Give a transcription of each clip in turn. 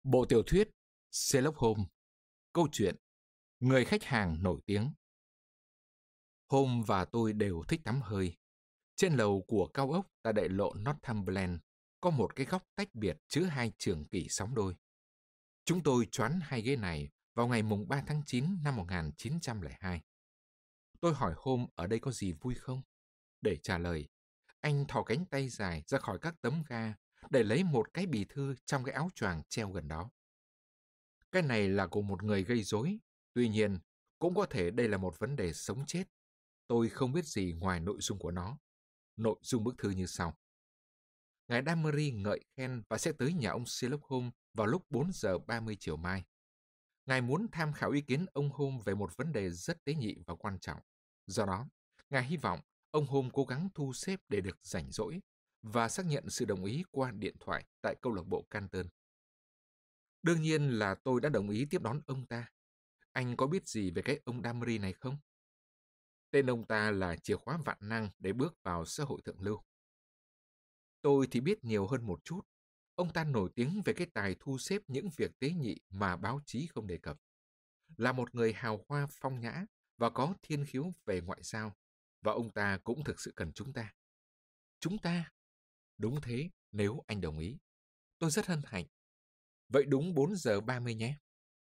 Bộ tiểu thuyết Sherlock Holmes. Câu chuyện Người khách hàng nổi tiếng. Holmes và tôi đều thích tắm hơi. Trên lầu của cao ốc tại đại lộ Northumberland có một cái góc tách biệt chứa hai trường kỷ sóng đôi. Chúng tôi choán hai ghế này vào ngày mùng 3 tháng 9 năm 1902. Tôi hỏi Holmes ở đây có gì vui không? Để trả lời, anh thò cánh tay dài ra khỏi các tấm ga để lấy một cái bì thư trong cái áo choàng treo gần đó. Cái này là của một người gây rối, tuy nhiên, cũng có thể đây là một vấn đề sống chết. Tôi không biết gì ngoài nội dung của nó. Nội dung bức thư như sau. Ngài Damery ngợi khen và sẽ tới nhà ông Sherlock Holmes vào lúc 4 giờ 30 chiều mai. Ngài muốn tham khảo ý kiến ông Holmes về một vấn đề rất tế nhị và quan trọng. Do đó, Ngài hy vọng ông Holmes cố gắng thu xếp để được rảnh rỗi và xác nhận sự đồng ý qua điện thoại tại câu lạc bộ Canton. Đương nhiên là tôi đã đồng ý tiếp đón ông ta. Anh có biết gì về cái ông Damery này không? Tên ông ta là chìa khóa vạn năng để bước vào xã hội thượng lưu. Tôi thì biết nhiều hơn một chút. Ông ta nổi tiếng về cái tài thu xếp những việc tế nhị mà báo chí không đề cập. Là một người hào hoa phong nhã và có thiên khiếu về ngoại giao. Và ông ta cũng thực sự cần chúng ta. Chúng ta? Đúng thế, nếu anh đồng ý. Tôi rất hân hạnh. Vậy đúng 4 giờ 30 nhé.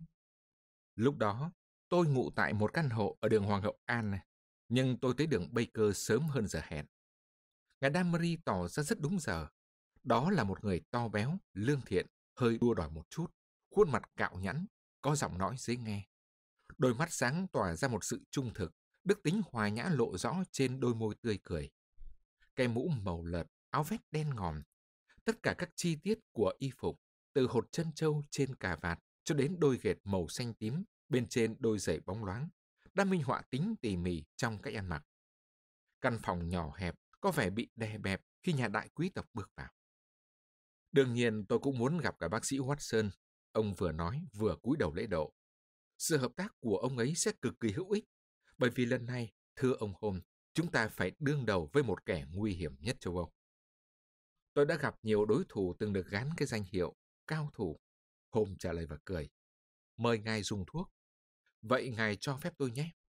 Lúc đó, tôi ngụ tại một căn hộ ở đường Hoàng hậu Anne, nhưng tôi tới đường Baker sớm hơn giờ hẹn. Ngài Damery tỏ ra rất đúng giờ. Đó là một người to béo, lương thiện, hơi đua đòi một chút, khuôn mặt cạo nhẵn, có giọng nói dễ nghe. Đôi mắt sáng tỏa ra một sự trung thực, đức tính hòa nhã lộ rõ trên đôi môi tươi cười. Cái mũ màu lợt, áo vest đen ngòm, tất cả các chi tiết của y phục, từ hột chân trâu trên cà vạt cho đến đôi ghệt màu xanh tím bên trên đôi giày bóng loáng, đã minh họa tính tỉ mỉ trong cách ăn mặc. Căn phòng nhỏ hẹp có vẻ bị đè bẹp khi nhà đại quý tộc bước vào. Đương nhiên tôi cũng muốn gặp cả bác sĩ Watson, ông vừa nói vừa cúi đầu lễ độ. Sự hợp tác của ông ấy sẽ cực kỳ hữu ích, bởi vì lần này, thưa ông Holmes, chúng ta phải đương đầu với một kẻ nguy hiểm nhất châu Âu. Tôi đã gặp nhiều đối thủ từng được gán cái danh hiệu cao thủ. Holmes trả lời và cười. Mời ngài dùng thuốc. Vậy ngài cho phép tôi nhé.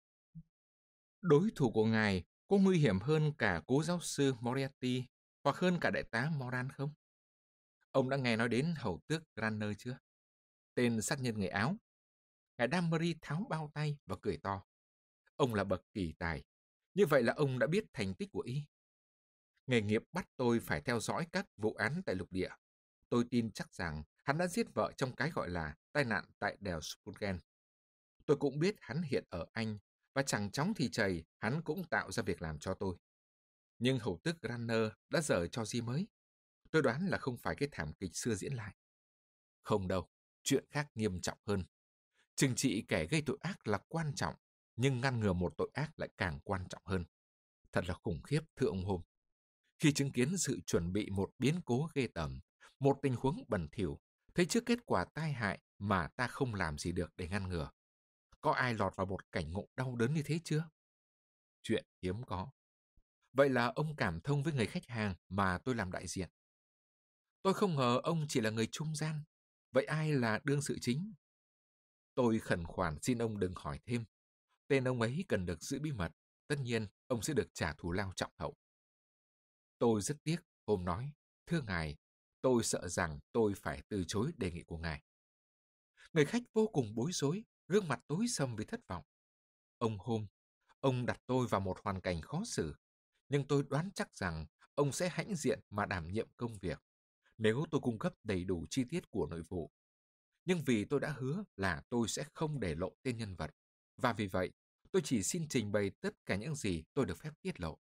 Đối thủ của ngài có nguy hiểm hơn cả cố giáo sư Moriarty hoặc hơn cả đại tá Moran không? Ông đã nghe nói đến hầu tước Granner chưa? Tên sát nhân người Áo. Ngài Damery tháo bao tay và cười to. Ông là bậc kỳ tài. Như vậy là ông đã biết thành tích của y. Nghề nghiệp bắt tôi phải theo dõi các vụ án tại lục địa. Tôi tin chắc rằng hắn đã giết vợ trong cái gọi là tai nạn tại đèo Spurgen. Tôi cũng biết hắn hiện ở Anh, và chẳng chóng thì chày hắn cũng tạo ra việc làm cho tôi. Nhưng hầu tước Granner đã dở trò gì mới? Tôi đoán là không phải cái thảm kịch xưa diễn lại. Không đâu, chuyện khác nghiêm trọng hơn. Trừng trị kẻ gây tội ác là quan trọng, nhưng ngăn ngừa một tội ác lại càng quan trọng hơn. Thật là khủng khiếp, thưa ông Holmes. Khi chứng kiến sự chuẩn bị một biến cố ghê tởm, một tình huống bẩn thỉu, thấy trước kết quả tai hại mà ta không làm gì được để ngăn ngừa. Có ai lọt vào một cảnh ngộ đau đớn như thế chưa? Chuyện hiếm có. Vậy là ông cảm thông với người khách hàng mà tôi làm đại diện. Tôi không ngờ ông chỉ là người trung gian. Vậy ai là đương sự chính? Tôi khẩn khoản xin ông đừng hỏi thêm. Tên ông ấy cần được giữ bí mật. Tất nhiên, ông sẽ được trả thù lao trọng hậu. Tôi rất tiếc, Holmes nói. Thưa ngài, tôi sợ rằng tôi phải từ chối đề nghị của ngài. Người khách vô cùng bối rối, gương mặt tối sầm vì thất vọng. Ông Holmes, ông đặt tôi vào một hoàn cảnh khó xử, nhưng tôi đoán chắc rằng ông sẽ hãnh diện mà đảm nhiệm công việc nếu tôi cung cấp đầy đủ chi tiết của nội vụ. Nhưng vì tôi đã hứa là tôi sẽ không để lộ tên nhân vật, và vì vậy tôi chỉ xin trình bày tất cả những gì tôi được phép tiết lộ.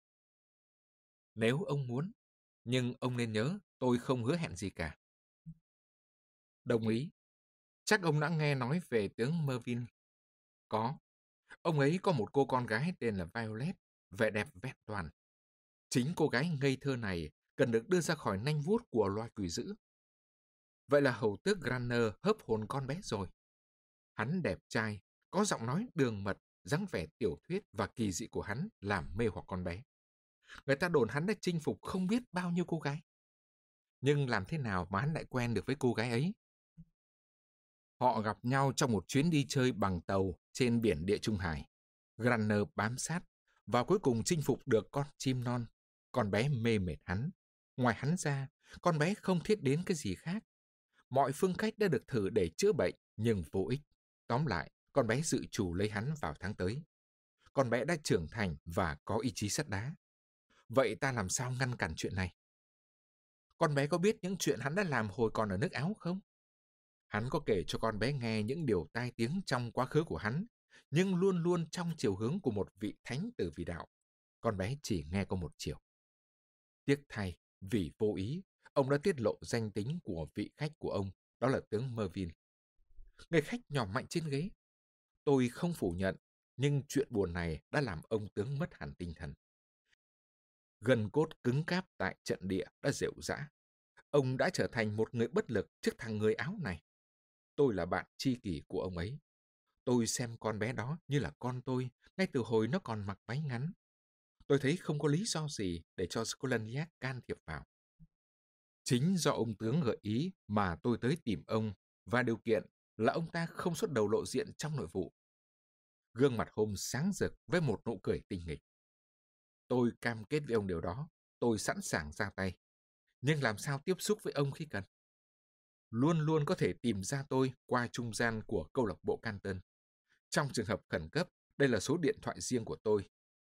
Nếu ông muốn, nhưng ông nên nhớ tôi không hứa hẹn gì cả. Đồng ý. Chắc ông đã nghe nói về tướng Mervyn. Có. Ông ấy có một cô con gái tên là Violet, vẻ đẹp vẹn toàn. Chính cô gái ngây thơ này cần được đưa ra khỏi nanh vuốt của loài quỷ dữ. Vậy là hầu tước Granner hớp hồn con bé rồi. Hắn đẹp trai, có giọng nói đường mật, dáng vẻ tiểu thuyết và kỳ dị của hắn làm mê hoặc con bé. Người ta đồn hắn đã chinh phục không biết bao nhiêu cô gái. Nhưng làm thế nào mà hắn lại quen được với cô gái ấy? Họ gặp nhau trong một chuyến đi chơi bằng tàu trên biển Địa Trung Hải. Granner bám sát và cuối cùng chinh phục được con chim non. Con bé mê mệt hắn. Ngoài hắn ra, con bé không thiết đến cái gì khác. Mọi phương cách đã được thử để chữa bệnh, nhưng vô ích. Tóm lại, con bé dự trù lấy hắn vào tháng tới. Con bé đã trưởng thành và có ý chí sắt đá. Vậy ta làm sao ngăn cản chuyện này? Con bé có biết những chuyện hắn đã làm hồi còn ở nước Áo không? Hắn có kể cho con bé nghe những điều tai tiếng trong quá khứ của hắn, nhưng luôn luôn trong chiều hướng của một vị thánh tử vì đạo. Con bé chỉ nghe có một chiều. Tiếc thay, vì vô ý, ông đã tiết lộ danh tính của vị khách của ông, đó là tướng Mervyn. Người khách nhòm mạnh trên ghế. Tôi không phủ nhận, nhưng chuyện buồn này đã làm ông tướng mất hẳn tinh thần. Gân cốt cứng cáp tại trận địa đã rệu rã. Ông đã trở thành một người bất lực trước thằng người Áo này. Tôi là bạn tri kỷ của ông ấy. Tôi xem con bé đó như là con tôi, ngay từ hồi nó còn mặc váy ngắn. Tôi thấy không có lý do gì để cho Skolniak can thiệp vào. Chính do ông tướng gợi ý mà tôi tới tìm ông, và điều kiện là ông ta không xuất đầu lộ diện trong nội vụ. Gương mặt Holmes sáng rực với một nụ cười tinh nghịch. Tôi cam kết với ông điều đó, tôi sẵn sàng ra tay. Nhưng làm sao tiếp xúc với ông khi cần? Luôn luôn có thể tìm ra tôi qua trung gian của câu lạc bộ Canton. Trong trường hợp khẩn cấp, đây là số điện thoại riêng của tôi.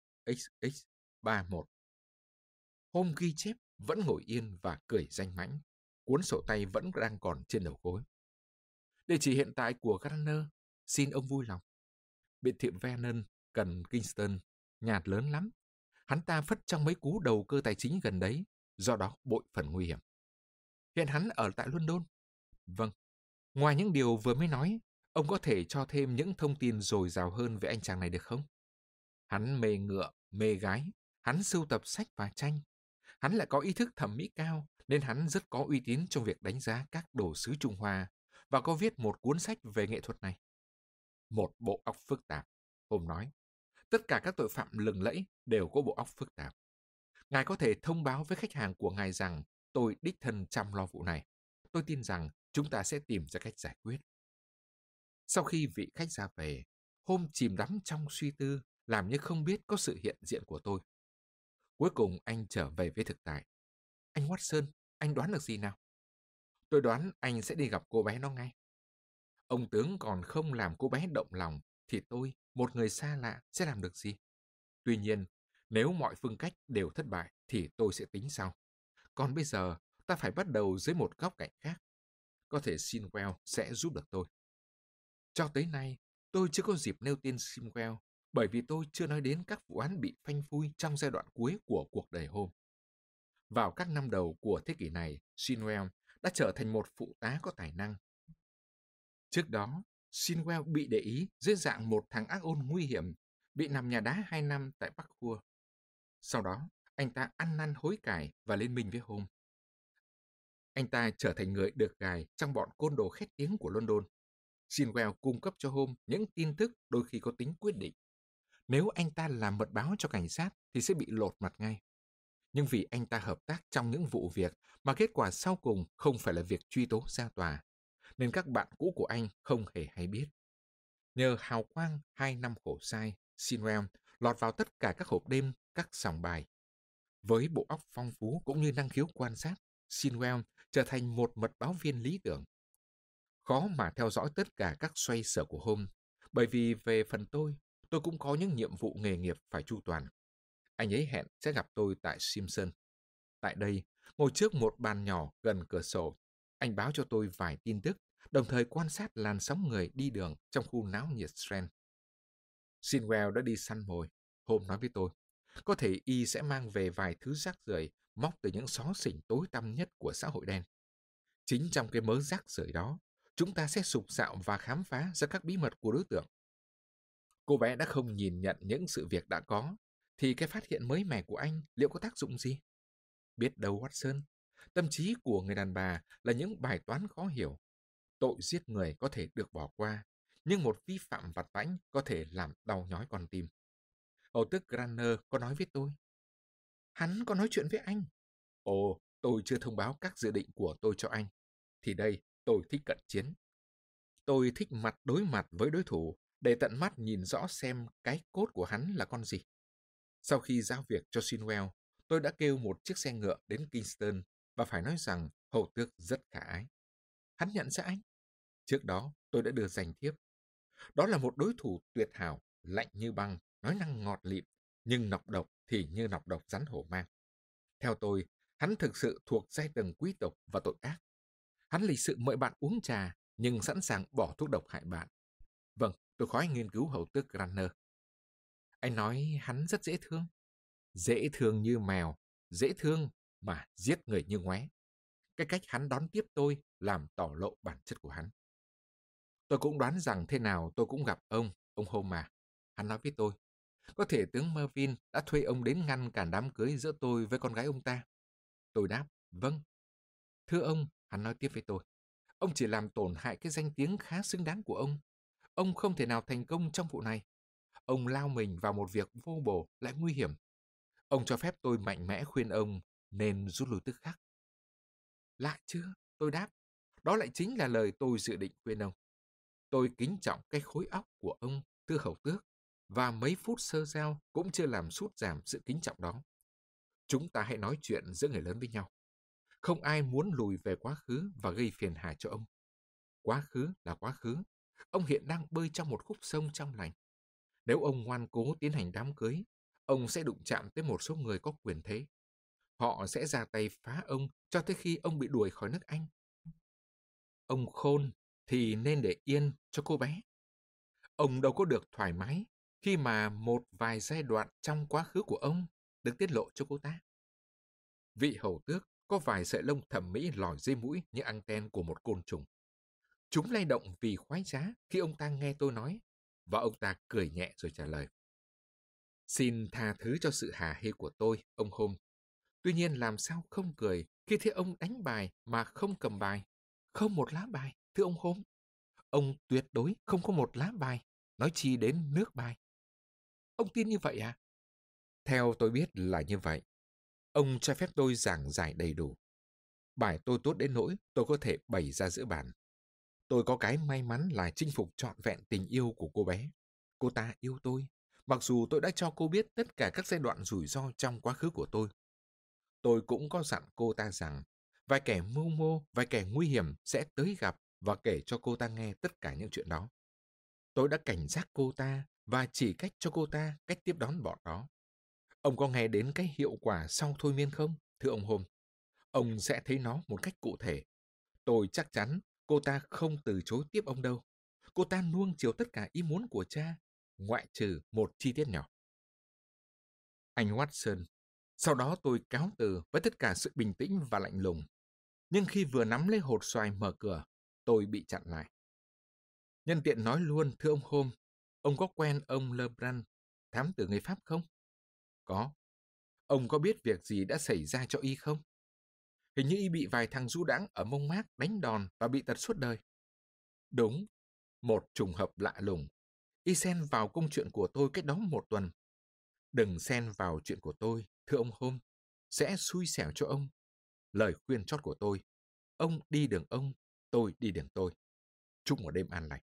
XX31. Hôm ghi chép vẫn ngồi yên và cười danh mãnh. Cuốn sổ tay vẫn đang còn trên đầu gối. Địa chỉ hiện tại của Gardner, xin ông vui lòng. Biệt thự Vernon, gần Kingston, nhạt lớn lắm. Hắn ta phất trong mấy cú đầu cơ tài chính gần đấy, do đó bội phần nguy hiểm. Hiện hắn ở tại London. Vâng. Ngoài những điều vừa mới nói, ông có thể cho thêm những thông tin dồi dào hơn về anh chàng này được không? Hắn mê ngựa, mê gái, hắn sưu tập sách và tranh. Hắn lại có ý thức thẩm mỹ cao, nên hắn rất có uy tín trong việc đánh giá các đồ sứ Trung Hoa và có viết một cuốn sách về nghệ thuật này. Một bộ óc phức tạp, Holmes nói. Tất cả các tội phạm lừng lẫy đều có bộ óc phức tạp. Ngài có thể thông báo với khách hàng của ngài rằng tôi đích thân chăm lo vụ này. Tôi tin rằng chúng ta sẽ tìm ra cách giải quyết. Sau khi vị khách ra về, Holmes chìm đắm trong suy tư, làm như không biết có sự hiện diện của tôi. Cuối cùng anh trở về với thực tại. Anh Watson, anh đoán được gì nào? Tôi đoán anh sẽ đi gặp cô bé đó ngay. Ông tướng còn không làm cô bé động lòng, thì tôi, một người xa lạ, sẽ làm được gì? Tuy nhiên, nếu mọi phương cách đều thất bại, thì tôi sẽ tính sau. Còn bây giờ, ta phải bắt đầu dưới một góc cạnh khác. Có thể Sinwell sẽ giúp được tôi. Cho tới nay, tôi chưa có dịp nêu tên Sinwell, bởi vì tôi chưa nói đến các vụ án bị phanh phui trong giai đoạn cuối của cuộc đời Holmes. Vào các năm đầu của thế kỷ này, Sinwell đã trở thành một phụ tá có tài năng. Trước đó, Sinwell bị để ý dưới dạng một thằng ác ôn nguy hiểm, bị nằm nhà đá 2 năm tại Bắc Khua. Sau đó, anh ta ăn năn hối cải và liên minh với Holmes. Anh ta trở thành người được gài trong bọn côn đồ khét tiếng của London. Sinwell cung cấp cho Holmes những tin tức đôi khi có tính quyết định. Nếu anh ta làm mật báo cho cảnh sát thì sẽ bị lột mặt ngay. Nhưng vì anh ta hợp tác trong những vụ việc mà kết quả sau cùng không phải là việc truy tố ra tòa, nên các bạn cũ của anh không hề hay biết. Nhờ hào quang 2 năm khổ sai, Sinwell lọt vào tất cả các hộp đêm, các sòng bài. Với bộ óc phong phú cũng như năng khiếu quan sát, Sinwell trở thành một mật báo viên lý tưởng. Khó mà theo dõi tất cả các xoay sở của Holmes, bởi vì về phần tôi cũng có những nhiệm vụ nghề nghiệp phải chu toàn. Anh ấy hẹn sẽ gặp tôi tại Simpson. Tại đây, ngồi trước một bàn nhỏ gần cửa sổ, anh báo cho tôi vài tin tức, đồng thời quan sát làn sóng người đi đường trong khu náo nhiệt Strand. Sinwell đã đi săn mồi, Holmes nói với tôi. Có thể y sẽ mang về vài thứ rác rưởi móc từ những xó xỉnh tối tăm nhất của xã hội đen. Chính trong cái mớ rác rưởi đó, chúng ta sẽ sục sạo và khám phá ra các bí mật của đối tượng. Cô bé đã không nhìn nhận những sự việc đã có, thì cái phát hiện mới mẻ của anh liệu có tác dụng gì? Biết đâu Watson, tâm trí của người đàn bà là những bài toán khó hiểu. Tội giết người có thể được bỏ qua, nhưng một vi phạm vặt vãnh có thể làm đau nhói con tim. Hầu tước Granner có nói với tôi. Hắn có nói chuyện với anh. Ồ, tôi chưa thông báo các dự định của tôi cho anh. Thì đây, tôi thích cận chiến. Tôi thích mặt đối mặt với đối thủ để tận mắt nhìn rõ xem cái cốt của hắn là con gì. Sau khi giao việc cho Shinwell, tôi đã kêu một chiếc xe ngựa đến Kingston và phải nói rằng hầu tước rất khả ái. Hắn nhận ra anh. Trước đó, tôi đã đưa danh thiếp. Đó là một đối thủ tuyệt hảo, lạnh như băng, nói năng ngọt lịm, nhưng nọc độc thì như nọc độc rắn hổ mang. Theo tôi, hắn thực sự thuộc giai tầng quý tộc và tội ác. Hắn lịch sự mời bạn uống trà, nhưng sẵn sàng bỏ thuốc độc hại bạn. Vâng, tôi khói nghiên cứu hầu tước Granner. Anh nói hắn rất dễ thương. Dễ thương như mèo, dễ thương mà giết người như ngoé. Cái cách hắn đón tiếp tôi làm tỏ lộ bản chất của hắn. Tôi cũng đoán rằng thế nào tôi cũng gặp ông Homer. Hắn nói với tôi, có thể tướng Mervyn đã thuê ông đến ngăn cản đám cưới giữa tôi với con gái ông ta. Tôi đáp, vâng. Thưa ông, hắn nói tiếp với tôi, ông chỉ làm tổn hại cái danh tiếng khá xứng đáng của ông. Ông không thể nào thành công trong vụ này. Ông lao mình vào một việc vô bổ lại nguy hiểm. Ông cho phép tôi mạnh mẽ khuyên ông nên rút lui tức khắc. Lạ chưa? Tôi đáp. Đó lại chính là lời tôi dự định khuyên ông. Tôi kính trọng cái khối óc của ông, thưa hầu tước, và mấy phút sơ giao cũng chưa làm sút giảm sự kính trọng đó. Chúng ta hãy nói chuyện giữa người lớn với nhau. Không ai muốn lùi về quá khứ và gây phiền hà cho ông. Quá khứ là quá khứ. Ông hiện đang bơi trong một khúc sông trong lành. Nếu ông ngoan cố tiến hành đám cưới, ông sẽ đụng chạm tới một số người có quyền thế. Họ sẽ ra tay phá ông cho tới khi ông bị đuổi khỏi nước Anh. Ông khôn thì nên để yên cho cô bé. Ông đâu có được thoải mái khi mà một vài giai đoạn trong quá khứ của ông được tiết lộ cho cô ta. Vị hầu tước có vài sợi lông thẩm mỹ lòi dưới mũi như anten của một côn trùng. Chúng lay động vì khoái trá khi ông ta nghe tôi nói, và ông ta cười nhẹ rồi trả lời. Xin tha thứ cho sự hả hê của tôi, ông Holmes. Tuy nhiên làm sao không cười khi thấy ông đánh bài mà không cầm bài. Không một lá bài, thưa ông Holmes. Ông tuyệt đối không có một lá bài, nói chi đến nước bài. Ông tin như vậy à? Theo tôi biết là như vậy. Ông cho phép tôi giảng giải đầy đủ. Bài tôi tốt đến nỗi tôi có thể bày ra giữa bàn. Tôi có cái may mắn là chinh phục trọn vẹn tình yêu của cô bé. Cô ta yêu tôi, mặc dù tôi đã cho cô biết tất cả các giai đoạn rủi ro trong quá khứ của tôi. Tôi cũng có dặn cô ta rằng vài kẻ mưu mô, vài kẻ nguy hiểm sẽ tới gặp và kể cho cô ta nghe tất cả những chuyện đó. Tôi đã cảnh giác cô ta và chỉ cách cho cô ta cách tiếp đón bọn đó. Ông có nghe đến cái hiệu quả sau thôi miên không, thưa ông Holmes? Ông sẽ thấy nó một cách cụ thể. Tôi chắc chắn cô ta không từ chối tiếp ông đâu. Cô ta nuông chiều tất cả ý muốn của cha, ngoại trừ một chi tiết nhỏ. Anh Watson, sau đó tôi cáo từ với tất cả sự bình tĩnh và lạnh lùng. Nhưng khi vừa nắm lấy hột xoài mở cửa, tôi bị chặn lại. Nhân tiện nói luôn, thưa ông Holmes, ông có quen ông Lebrun, thám tử người Pháp không? Có. Ông có biết việc gì đã xảy ra cho y không? Hình như y bị vài thằng du đãng ở Mông Mác đánh đòn và bị tật suốt đời. Đúng, một trùng hợp lạ lùng. Y xen vào công chuyện của tôi cách đó một tuần. Đừng xen vào chuyện của tôi, thưa ông Holmes. Sẽ xui xẻo cho ông. Lời khuyên chót của tôi. Ông đi đường ông, tôi đi đường tôi. Chúc một đêm an lành.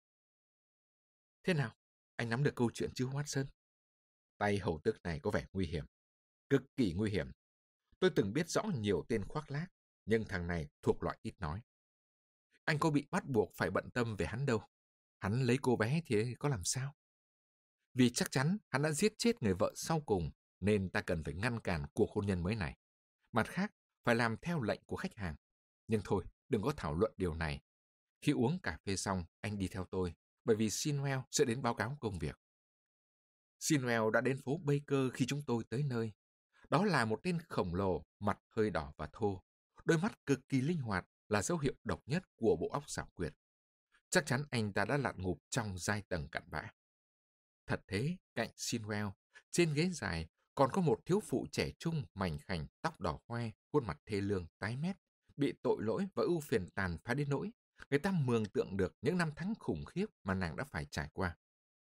Thế nào? Anh nắm được câu chuyện chứ Watson? Tay hầu tước này có vẻ nguy hiểm. Cực kỳ nguy hiểm. Tôi từng biết rõ nhiều tên khoác lác, nhưng thằng này thuộc loại ít nói. Anh có bị bắt buộc phải bận tâm về hắn đâu. Hắn lấy cô bé thì có làm sao? Vì chắc chắn hắn đã giết chết người vợ sau cùng, nên ta cần phải ngăn cản cuộc hôn nhân mới này. Mặt khác, phải làm theo lệnh của khách hàng. Nhưng thôi, đừng có thảo luận điều này. Khi uống cà phê xong, anh đi theo tôi, bởi vì Shinwell sẽ đến báo cáo công việc. Shinwell đã đến phố Baker khi chúng tôi tới nơi. Đó là một tên khổng lồ, mặt hơi đỏ và thô. Đôi mắt cực kỳ linh hoạt là dấu hiệu độc nhất của bộ óc xảo quyệt. Chắc chắn anh ta đã lặn ngụp trong giai tầng cặn bã. Thật thế, cạnh Shinwell, trên ghế dài, còn có một thiếu phụ trẻ trung, mảnh khảnh, tóc đỏ hoe, khuôn mặt thê lương, tái mét, bị tội lỗi và ưu phiền tàn phá đến nỗi người ta mường tượng được những năm tháng khủng khiếp mà nàng đã phải trải qua.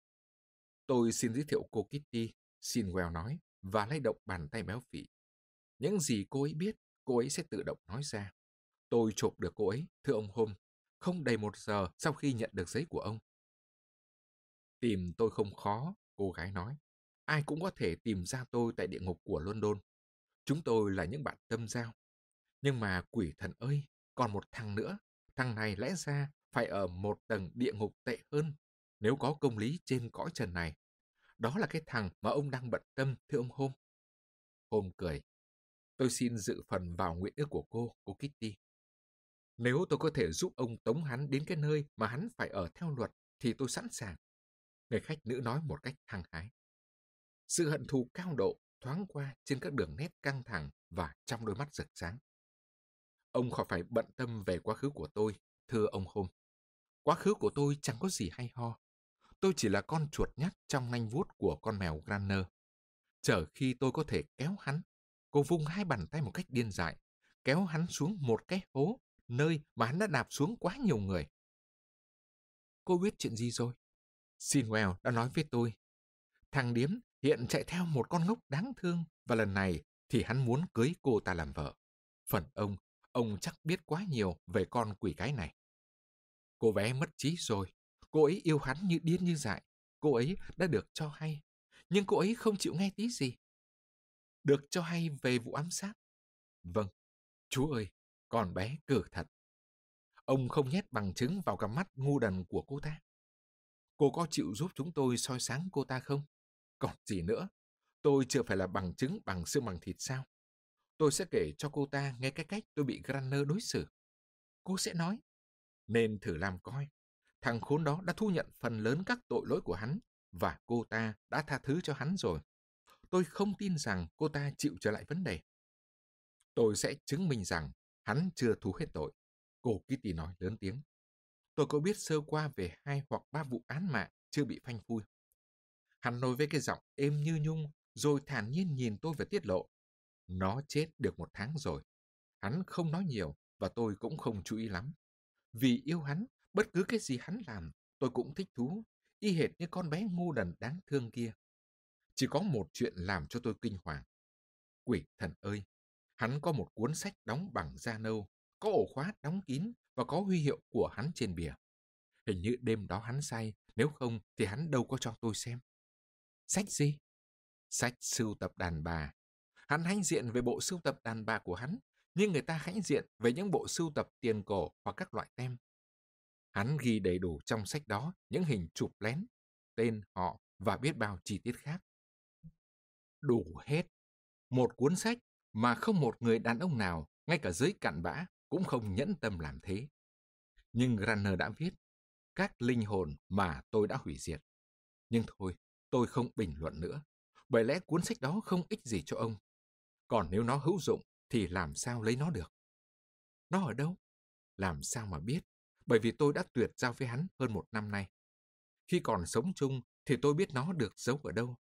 Tôi xin giới thiệu cô Kitty, Shinwell nói, và lay động bàn tay béo phì. Những gì cô ấy biết, cô ấy sẽ tự động nói ra. Tôi chộp được cô ấy, thưa ông Holmes, không đầy 1 giờ sau khi nhận được giấy của ông. Tìm tôi không khó, cô gái nói. Ai cũng có thể tìm ra tôi tại địa ngục của London. Chúng tôi là những bạn tâm giao. Nhưng mà quỷ thần ơi, còn một thằng nữa. Thằng này lẽ ra phải ở một tầng địa ngục tệ hơn nếu có công lý trên cõi trần này. Đó là cái thằng mà ông đang bận tâm, thưa ông Holmes. Holmes cười. Tôi xin dự phần vào nguyện ước của cô Kitty. Nếu tôi có thể giúp ông tống hắn đến cái nơi mà hắn phải ở theo luật, thì tôi sẵn sàng. Người khách nữ nói một cách hăng hái. Sự hận thù cao độ thoáng qua trên các đường nét căng thẳng và trong đôi mắt rực sáng. Ông khỏi phải bận tâm về quá khứ của tôi, thưa ông Holmes. Quá khứ của tôi chẳng có gì hay ho. Tôi chỉ là con chuột nhắt trong nanh vuốt của con mèo Granner. Chờ khi tôi có thể kéo hắn, cô vung 2 bàn tay một cách điên dại, kéo hắn xuống một cái hố, nơi mà hắn đã đạp xuống quá nhiều người. Cô biết chuyện gì rồi? Sinwell đã nói với tôi. Thằng điếm hiện chạy theo một con ngốc đáng thương, và lần này thì hắn muốn cưới cô ta làm vợ. Phần ông chắc biết quá nhiều về con quỷ cái này. Cô bé mất trí rồi. Cô ấy yêu hắn như điên như dại. Cô ấy đã được cho hay, nhưng cô ấy không chịu nghe tí gì. Được cho hay về vụ ám sát. Vâng, chú ơi, con bé cừ thật. Ông không nhét bằng chứng vào cặp mắt ngu đần của cô ta. Cô có chịu giúp chúng tôi soi sáng cô ta không? Còn gì nữa, tôi chưa phải là bằng chứng bằng xương bằng thịt sao? Tôi sẽ kể cho cô ta nghe cái cách tôi bị Granner đối xử. Cô sẽ nói, nên thử làm coi. Thằng khốn đó đã thu nhận phần lớn các tội lỗi của hắn, và cô ta đã tha thứ cho hắn rồi. Tôi không tin rằng cô ta chịu trở lại vấn đề. Tôi sẽ chứng minh rằng hắn chưa thu hết tội. Cô Kitty nói lớn tiếng. Tôi có biết sơ qua về 2 hoặc 3 vụ án mạng chưa bị phanh phui. Hắn nói với cái giọng êm như nhung, rồi thản nhiên nhìn tôi và tiết lộ. Nó chết được 1 tháng rồi. Hắn không nói nhiều, và tôi cũng không chú ý lắm. Vì yêu hắn, bất cứ cái gì hắn làm, tôi cũng thích thú, y hệt như con bé ngu đần đáng thương kia. Chỉ có một chuyện làm cho tôi kinh hoàng. Quỷ thần ơi! Hắn có một cuốn sách đóng bằng da nâu, có ổ khóa đóng kín và có huy hiệu của hắn trên bìa. Hình như đêm đó hắn say, nếu không thì hắn đâu có cho tôi xem. Sách gì? Sách sưu tập đàn bà. Hắn hãnh diện về bộ sưu tập đàn bà của hắn, nhưng người ta hãnh diện về những bộ sưu tập tiền cổ hoặc các loại tem. Hắn ghi đầy đủ trong sách đó những hình chụp lén, tên họ và biết bao chi tiết khác. Đủ hết. Một cuốn sách mà không một người đàn ông nào, ngay cả giới cặn bã, cũng không nhẫn tâm làm thế. Nhưng Granner đã viết, các linh hồn mà tôi đã hủy diệt. Nhưng thôi, tôi không bình luận nữa, bởi lẽ cuốn sách đó không ích gì cho ông. Còn nếu nó hữu dụng, thì làm sao lấy nó được? Nó ở đâu? Làm sao mà biết? Bởi vì tôi đã tuyệt giao với hắn hơn 1 năm nay. Khi còn sống chung, thì tôi biết nó được giấu ở đâu.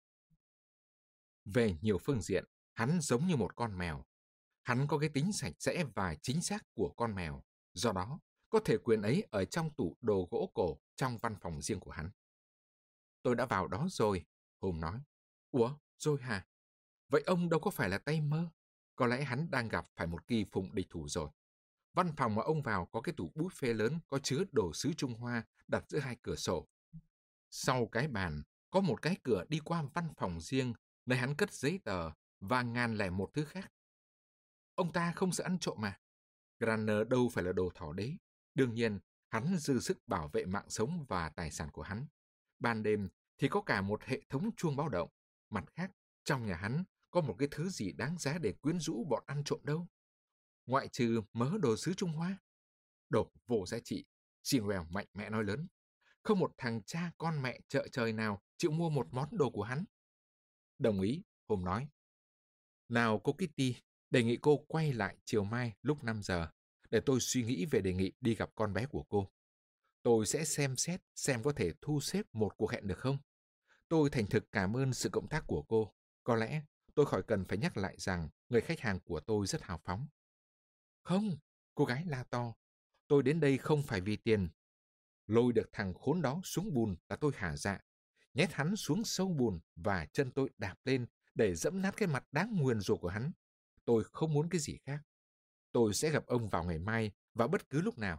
Về nhiều phương diện, hắn giống như một con mèo. Hắn có cái tính sạch sẽ và chính xác của con mèo. Do đó, có thể quyền ấy ở trong tủ đồ gỗ cổ trong văn phòng riêng của hắn. Tôi đã vào đó rồi, Holmes nói. Ủa, rồi hả? Vậy ông đâu có phải là tay mơ. Có lẽ hắn đang gặp phải một kỳ phùng địch thủ rồi. Văn phòng mà ông vào có cái tủ buffet lớn có chứa đồ sứ Trung Hoa đặt giữa 2 cửa sổ. Sau cái bàn, có một cái cửa đi qua văn phòng riêng, nơi hắn cất giấy tờ và ngàn lẻ một thứ khác. Ông ta không sợ ăn trộm mà. Granner đâu phải là đồ thỏ đế. Đương nhiên, hắn dư sức bảo vệ mạng sống và tài sản của hắn. Ban đêm thì có cả một hệ thống chuông báo động. Mặt khác, trong nhà hắn có một cái thứ gì đáng giá để quyến rũ bọn ăn trộm đâu. Ngoại trừ mớ đồ sứ Trung Hoa. Đồ vô giá trị, Sinwell mạnh mẽ nói lớn. Không một thằng cha con mẹ chợ trời nào chịu mua một món đồ của hắn. Đồng ý, Holmes nói. Nào cô Kitty, đề nghị cô quay lại chiều mai lúc 5 giờ, để tôi suy nghĩ về đề nghị đi gặp con bé của cô. Tôi sẽ xem xét xem có thể thu xếp một cuộc hẹn được không. Tôi thành thực cảm ơn sự cộng tác của cô. Có lẽ tôi khỏi cần phải nhắc lại rằng người khách hàng của tôi rất hào phóng. Không, cô gái la to. Tôi đến đây không phải vì tiền. Lôi được thằng khốn đó xuống bùn là tôi hả dạ. Nhét hắn xuống sâu bùn và chân tôi đạp lên để dẫm nát cái mặt đáng nguyền rủa của hắn. Tôi không muốn cái gì khác. Tôi sẽ gặp ông vào ngày mai và bất cứ lúc nào.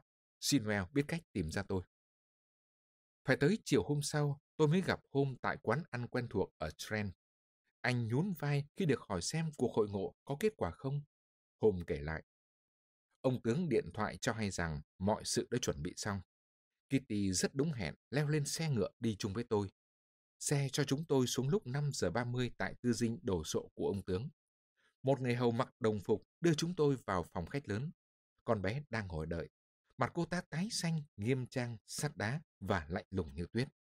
Sinwell biết cách tìm ra tôi. Phải tới chiều hôm sau, tôi mới gặp Holmes tại quán ăn quen thuộc ở Strand. Anh nhún vai khi được hỏi xem cuộc hội ngộ có kết quả không. Holmes kể lại. Ông tướng điện thoại cho hay rằng mọi sự đã chuẩn bị xong. Kitty rất đúng hẹn leo lên xe ngựa đi chung với tôi. Xe cho chúng tôi xuống lúc 5:30 tại tư dinh đồ sộ của ông tướng. Một người hầu mặc đồng phục đưa chúng tôi vào phòng khách lớn. Con bé đang ngồi đợi. Mặt cô ta tái xanh, nghiêm trang, sắt đá và lạnh lùng như tuyết.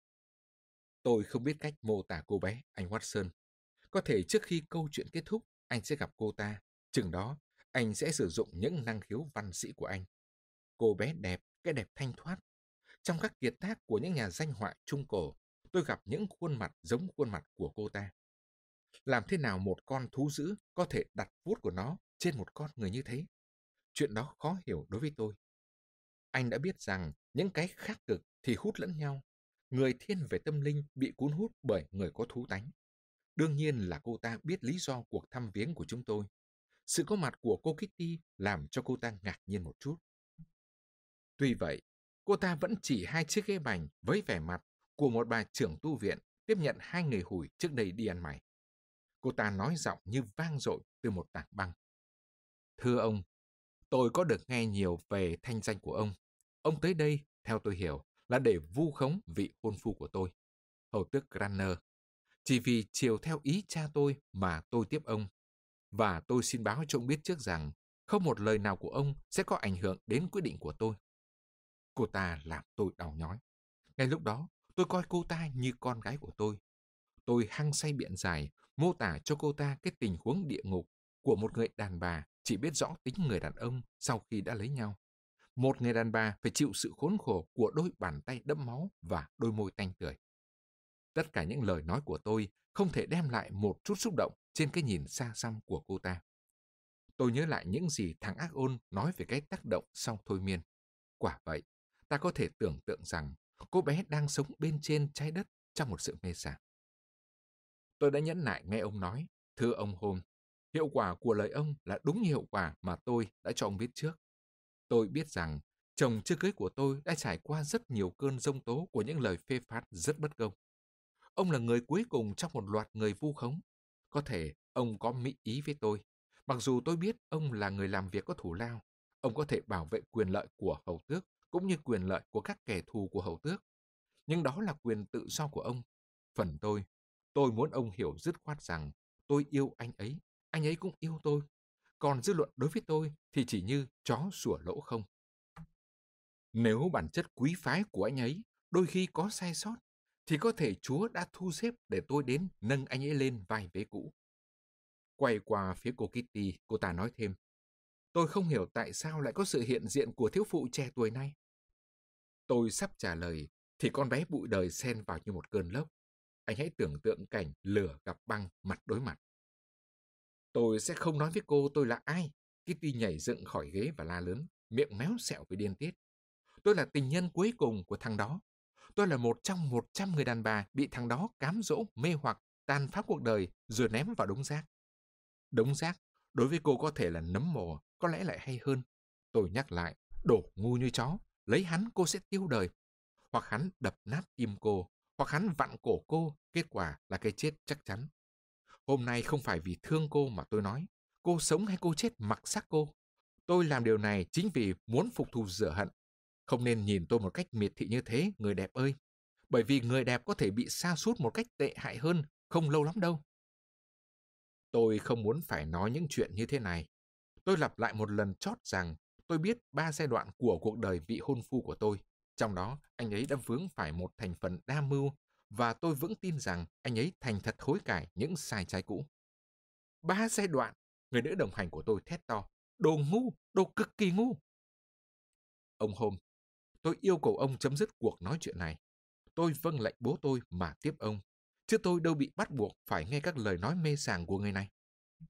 Tôi không biết cách mô tả cô bé, anh Watson. Có thể trước khi câu chuyện kết thúc, anh sẽ gặp cô ta. Chừng đó, anh sẽ sử dụng những năng khiếu văn sĩ của anh. Cô bé đẹp, cái đẹp thanh thoát. Trong các kiệt tác của những nhà danh họa Trung Cổ, tôi gặp những khuôn mặt giống khuôn mặt của cô ta. Làm thế nào một con thú dữ có thể đặt vuốt của nó trên một con người như thế? Chuyện đó khó hiểu đối với tôi. Anh đã biết rằng những cái khác cực thì hút lẫn nhau. Người thiên về tâm linh bị cuốn hút bởi người có thú tánh. Đương nhiên là cô ta biết lý do cuộc thăm viếng của chúng tôi. Sự có mặt của cô Kitty làm cho cô ta ngạc nhiên một chút. Tuy vậy, cô ta vẫn chỉ 2 chiếc ghế bành với vẻ mặt của một bà trưởng tu viện tiếp nhận 2 người hủi trước đây đi ăn mày. Cô ta nói giọng như vang dội từ một tảng băng. Thưa ông, tôi có được nghe nhiều về thanh danh của ông. Ông tới đây, theo tôi hiểu, là để vu khống vị hôn phu của tôi, hầu tước Granner. Chỉ vì chiều theo ý cha tôi mà tôi tiếp ông. Và tôi xin báo cho ông biết trước rằng không một lời nào của ông sẽ có ảnh hưởng đến quyết định của tôi. Cô ta làm tôi đau nhói. Ngay lúc đó, tôi coi cô ta như con gái của tôi. Tôi hăng say biện giải, mô tả cho cô ta cái tình huống địa ngục của một người đàn bà chỉ biết rõ tính người đàn ông sau khi đã lấy nhau. Một người đàn bà phải chịu sự khốn khổ của đôi bàn tay đẫm máu và đôi môi tanh tưởi. Tất cả những lời nói của tôi không thể đem lại một chút xúc động trên cái nhìn xa xăm của cô ta. Tôi nhớ lại những gì thằng ác ôn nói về cái tác động sau thôi miên. Quả vậy, ta có thể tưởng tượng rằng cô bé đang sống bên trên trái đất trong một sự mê sảng. Tôi đã nhẫn nại nghe ông nói, thưa ông Holmes, hiệu quả của lời ông là đúng như hiệu quả mà tôi đã cho ông biết trước. Tôi biết rằng chồng chưa cưới của tôi đã trải qua rất nhiều cơn giông tố của những lời phê phán rất bất công. Ông là người cuối cùng trong một loạt người vu khống. Có thể ông có mỹ ý với tôi. Mặc dù tôi biết ông là người làm việc có thù lao, ông có thể bảo vệ quyền lợi của hầu tước cũng như quyền lợi của các kẻ thù của hầu tước. Nhưng đó là quyền tự do của ông. Phần tôi muốn ông hiểu dứt khoát rằng tôi yêu anh ấy cũng yêu tôi. Còn dư luận đối với tôi thì chỉ như chó sủa lỗ không. Nếu bản chất quý phái của anh ấy đôi khi có sai sót, thì có thể Chúa đã thu xếp để tôi đến nâng anh ấy lên vai vế cũ. Quay qua phía cô Kitty, cô ta nói thêm, tôi không hiểu tại sao lại có sự hiện diện của thiếu phụ trẻ tuổi này. Tôi sắp trả lời, thì con bé bụi đời xen vào như một cơn lốc. Anh hãy tưởng tượng cảnh lửa gặp băng mặt đối mặt. Tôi sẽ không nói với cô tôi là ai. Kitty nhảy dựng khỏi ghế và la lớn, miệng méo xẹo với điên tiết. Tôi là tình nhân cuối cùng của thằng đó. Tôi là một trong 100 người đàn bà bị thằng đó cám dỗ, mê hoặc, tàn phá cuộc đời rồi ném vào đống rác. Đống rác, đối với cô có thể là nấm mồ, có lẽ lại hay hơn. Tôi nhắc lại, đổ ngu như chó, lấy hắn cô sẽ tiêu đời. Hoặc hắn đập nát tim cô, hoặc hắn vặn cổ cô, kết quả là cái chết chắc chắn. Hôm nay không phải vì thương cô mà tôi nói, cô sống hay cô chết mặc xác cô. Tôi làm điều này chính vì muốn phục thù rửa hận. Không nên nhìn tôi một cách miệt thị như thế, người đẹp ơi. Bởi vì người đẹp có thể bị sa sút một cách tệ hại hơn, không lâu lắm đâu. Tôi không muốn phải nói những chuyện như thế này. Tôi lặp lại một lần chót rằng tôi biết 3 giai đoạn của cuộc đời vị hôn phu của tôi. Trong đó, anh ấy đã vướng phải một thành phần đa mưu và tôi vững tin rằng anh ấy thành thật hối cải những sai trái cũ. 3 giai đoạn, người nữ đồng hành của tôi thét to. Đồ ngu, đồ cực kỳ ngu. Ông Holmes, tôi yêu cầu ông chấm dứt cuộc nói chuyện này. Tôi vâng lệnh bố tôi mà tiếp ông, chứ tôi đâu bị bắt buộc phải nghe các lời nói mê sảng của người này.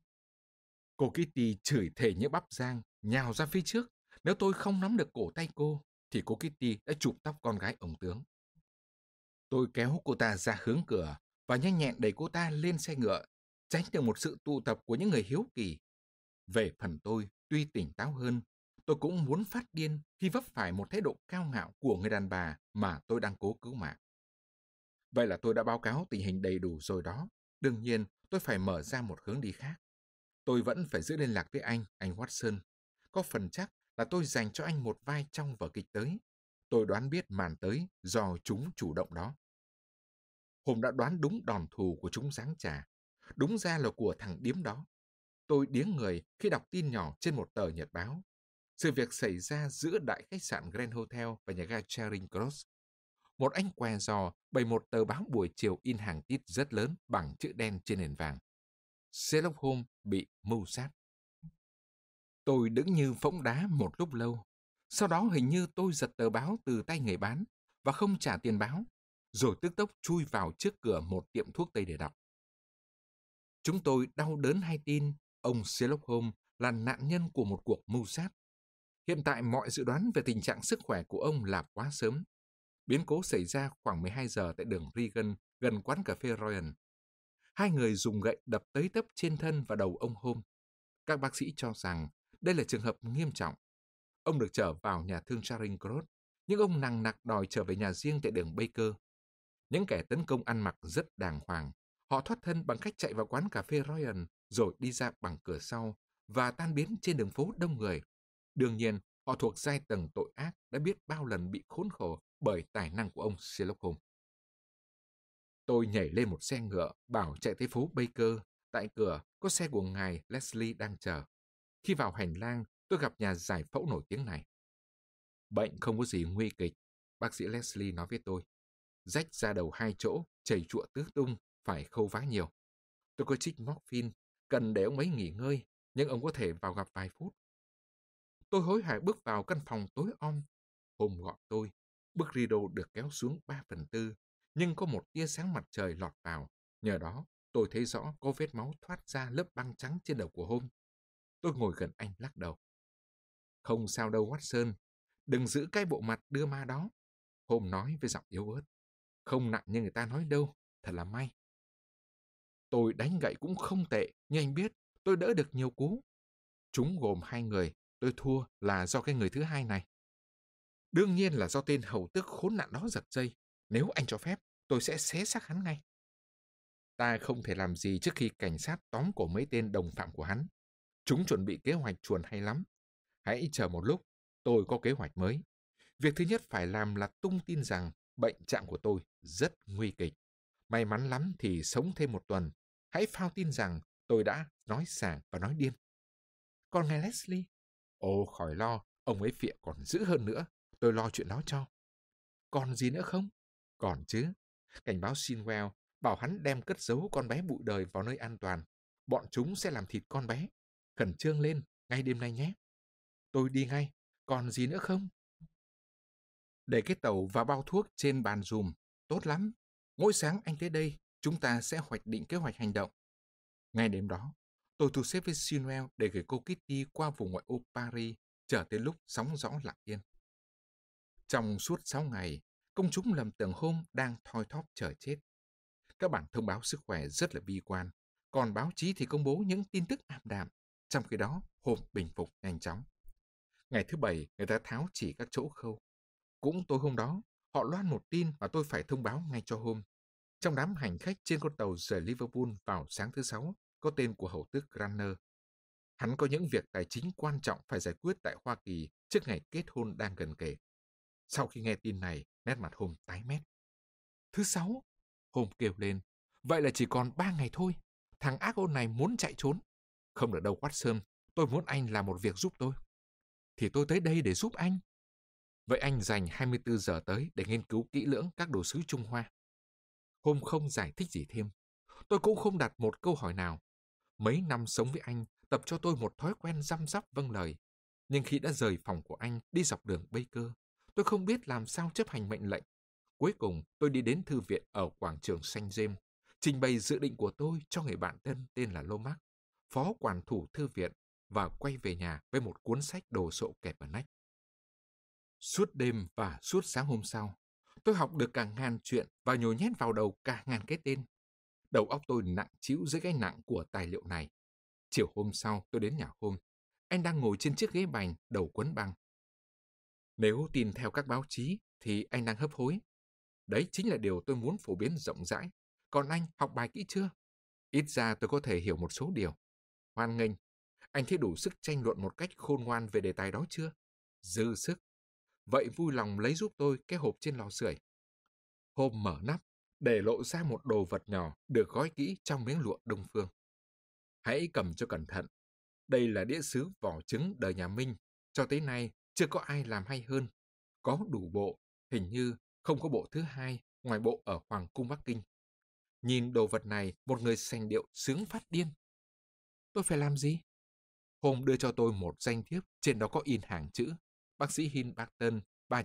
Cô Kitty chửi thề như bắp rang, nhào ra phía trước. Nếu tôi không nắm được cổ tay cô, thì cô Kitty đã chụp tóc con gái ông tướng. Tôi kéo cô ta ra hướng cửa và nhanh nhẹn đẩy cô ta lên xe ngựa, tránh được một sự tụ tập của những người hiếu kỳ. Về phần tôi, tuy tỉnh táo hơn, Tôi cũng muốn phát điên khi vấp phải một thái độ cao ngạo của người đàn bà mà tôi đang cố cứu mạng. Vậy là tôi đã báo cáo tình hình đầy đủ rồi đó. Đương nhiên, tôi phải mở ra một hướng đi khác. Tôi vẫn phải giữ liên lạc với anh Watson. Có phần chắc là tôi dành cho anh một vai trong vở kịch tới. Tôi đoán biết màn tới do chúng chủ động đó. Hôm đã đoán đúng đòn thù của chúng giáng trả. Đúng ra là của thằng điếm đó. Tôi điếng người khi đọc tin nhỏ trên một tờ nhật báo. Sự việc xảy ra giữa đại khách sạn Grand Hotel và nhà ga Charing Cross. Một anh què giò bày một tờ báo buổi chiều in hàng tít rất lớn bằng chữ đen trên nền vàng. Sherlock Holmes bị mưu sát. Tôi đứng như phỗng đá một lúc lâu. Sau đó hình như tôi giật tờ báo từ tay người bán và không trả tiền báo, rồi tức tốc chui vào trước cửa một tiệm thuốc tây để đọc. Chúng tôi đau đớn hay tin ông Sherlock Holmes là nạn nhân của một cuộc mưu sát. Hiện tại mọi dự đoán về tình trạng sức khỏe của ông là quá sớm. Biến cố xảy ra khoảng 12 giờ tại đường Regan, gần quán cà phê Royal. Hai người dùng gậy đập tới tấp trên thân và đầu ông Holmes. Các bác sĩ cho rằng đây là trường hợp nghiêm trọng. Ông được trở vào nhà thương Charing Cross, nhưng ông nằng nặc đòi trở về nhà riêng tại đường Baker. Những kẻ tấn công ăn mặc rất đàng hoàng. Họ thoát thân bằng cách chạy vào quán cà phê Royal, rồi đi ra bằng cửa sau và tan biến trên đường phố đông người. Đương nhiên, họ thuộc giai tầng tội ác đã biết bao lần bị khốn khổ bởi tài năng của ông Sherlock Holmes. Tôi nhảy lên một xe ngựa, bảo chạy tới phố Baker. Tại cửa, có xe của ngài Leslie đang chờ. Khi vào hành lang, tôi gặp nhà giải phẫu nổi tiếng này. Bệnh không có gì nguy kịch, bác sĩ Leslie nói với tôi. Rách da đầu 2 chỗ, chảy chụa tứ tung, phải khâu vá nhiều. Tôi có trích morphine, cần để ông ấy nghỉ ngơi, nhưng ông có thể vào gặp vài phút. Tôi hối hả bước vào căn phòng tối om. Hôm gọi tôi, bức rideau được kéo xuống 3/4, nhưng có một tia sáng mặt trời lọt vào. Nhờ đó, tôi thấy rõ có vết máu thoát ra lớp băng trắng trên đầu của Holmes. Tôi ngồi gần anh lắc đầu. Không sao đâu Watson, đừng giữ cái bộ mặt đưa ma đó. Holmes nói với giọng yếu ớt. Không nặng như người ta nói đâu, thật là may. Tôi đánh gậy cũng không tệ, nhưng anh biết, tôi đỡ được nhiều cú. Chúng gồm 2 người, tôi thua là do cái người thứ hai này. Đương nhiên là do tên hầu tước khốn nạn đó giật dây. Nếu anh cho phép, tôi sẽ xé xác hắn ngay. Ta không thể làm gì trước khi cảnh sát tóm cổ mấy tên đồng phạm của hắn. Chúng chuẩn bị kế hoạch chuồn hay lắm. Hãy chờ một lúc, tôi có kế hoạch mới. Việc thứ nhất phải làm là tung tin rằng bệnh trạng của tôi rất nguy kịch. May mắn lắm thì sống thêm 1 tuần. Hãy phao tin rằng tôi đã nói sảng và nói điên. Còn ngài Leslie? Ồ, khỏi lo, ông ấy phịa còn dữ hơn nữa. Tôi lo chuyện đó cho. Còn gì nữa không? Còn chứ. Cảnh báo Shinwell bảo hắn đem cất giấu con bé bụi đời vào nơi an toàn. Bọn chúng sẽ làm thịt con bé. Khẩn trương lên, ngay đêm nay nhé. Tôi đi ngay. Còn gì nữa không? Để cái tàu và bao thuốc trên bàn dùm. Tốt lắm. Mỗi sáng anh tới đây, chúng ta sẽ hoạch định kế hoạch hành động. Ngay đêm đó, tôi thu xếp với Shinwell để gửi cô Kitty qua vùng ngoại ô Paris, chờ tới lúc sóng gió lặng yên. Trong suốt 6 ngày, công chúng lầm tưởng Holmes đang thoi thóp chờ chết. Các bản thông báo sức khỏe rất là bi quan, còn báo chí thì công bố những tin tức ảm đạm. Trong khi đó, Holmes bình phục nhanh chóng. Ngày thứ 7, người ta tháo chỉ các chỗ khâu. Cũng tối hôm đó, họ loan một tin và tôi phải thông báo ngay cho Holmes. Trong đám hành khách trên con tàu rời Liverpool vào sáng thứ 6, có tên của hầu tước Granner. Hắn có những việc tài chính quan trọng phải giải quyết tại Hoa Kỳ trước ngày kết hôn đang gần kề. Sau khi nghe tin này, nét mặt Holmes tái mét. Thứ 6, Holmes kêu lên. Vậy là chỉ còn 3 ngày thôi. Thằng ác ôn này muốn chạy trốn. Không được đâu Watson, tôi muốn anh làm một việc giúp tôi. Thì tôi tới đây để giúp anh. Vậy anh dành 24 giờ tới để nghiên cứu kỹ lưỡng các đồ sứ Trung Hoa. Holmes không giải thích gì thêm. Tôi cũng không đặt một câu hỏi nào. Mấy năm sống với anh tập cho tôi một thói quen răm rắp vâng lời. Nhưng khi đã rời phòng của anh đi dọc đường Baker, tôi không biết làm sao chấp hành mệnh lệnh. Cuối cùng, tôi đi đến thư viện ở quảng trường Saint James, trình bày dự định của tôi cho người bạn thân tên là Lomax, phó quản thủ thư viện, và quay về nhà với một cuốn sách đồ sộ kẹp ở nách. Suốt đêm và suốt sáng hôm sau, tôi học được cả ngàn chuyện và nhồi nhét vào đầu cả ngàn cái tên. Đầu óc tôi nặng trĩu dưới gánh nặng của tài liệu này. Chiều hôm sau, tôi đến nhà Holmes. Anh đang ngồi trên chiếc ghế bành, đầu quấn băng. Nếu tin theo các báo chí, thì anh đang hấp hối. Đấy chính là điều tôi muốn phổ biến rộng rãi. Còn anh học bài kỹ chưa? Ít ra tôi có thể hiểu một số điều. Hoan nghênh. Anh thấy đủ sức tranh luận một cách khôn ngoan về đề tài đó chưa? Dư sức. Vậy vui lòng lấy giúp tôi cái hộp trên lò sưởi. Hôm mở nắp, để lộ ra một đồ vật nhỏ được gói kỹ trong miếng lụa Đông Phương. Hãy cầm cho cẩn thận. Đây là đĩa sứ vỏ trứng đời nhà Minh. Cho tới nay, chưa có ai làm hay hơn. Có đủ bộ, hình như không có bộ thứ hai ngoài bộ ở Hoàng cung Bắc Kinh. Nhìn đồ vật này, một người sành điệu sướng phát điên. Tôi phải làm gì? Hôm đưa cho tôi một danh thiếp, trên đó có in hàng chữ: bác sĩ Hill Barton,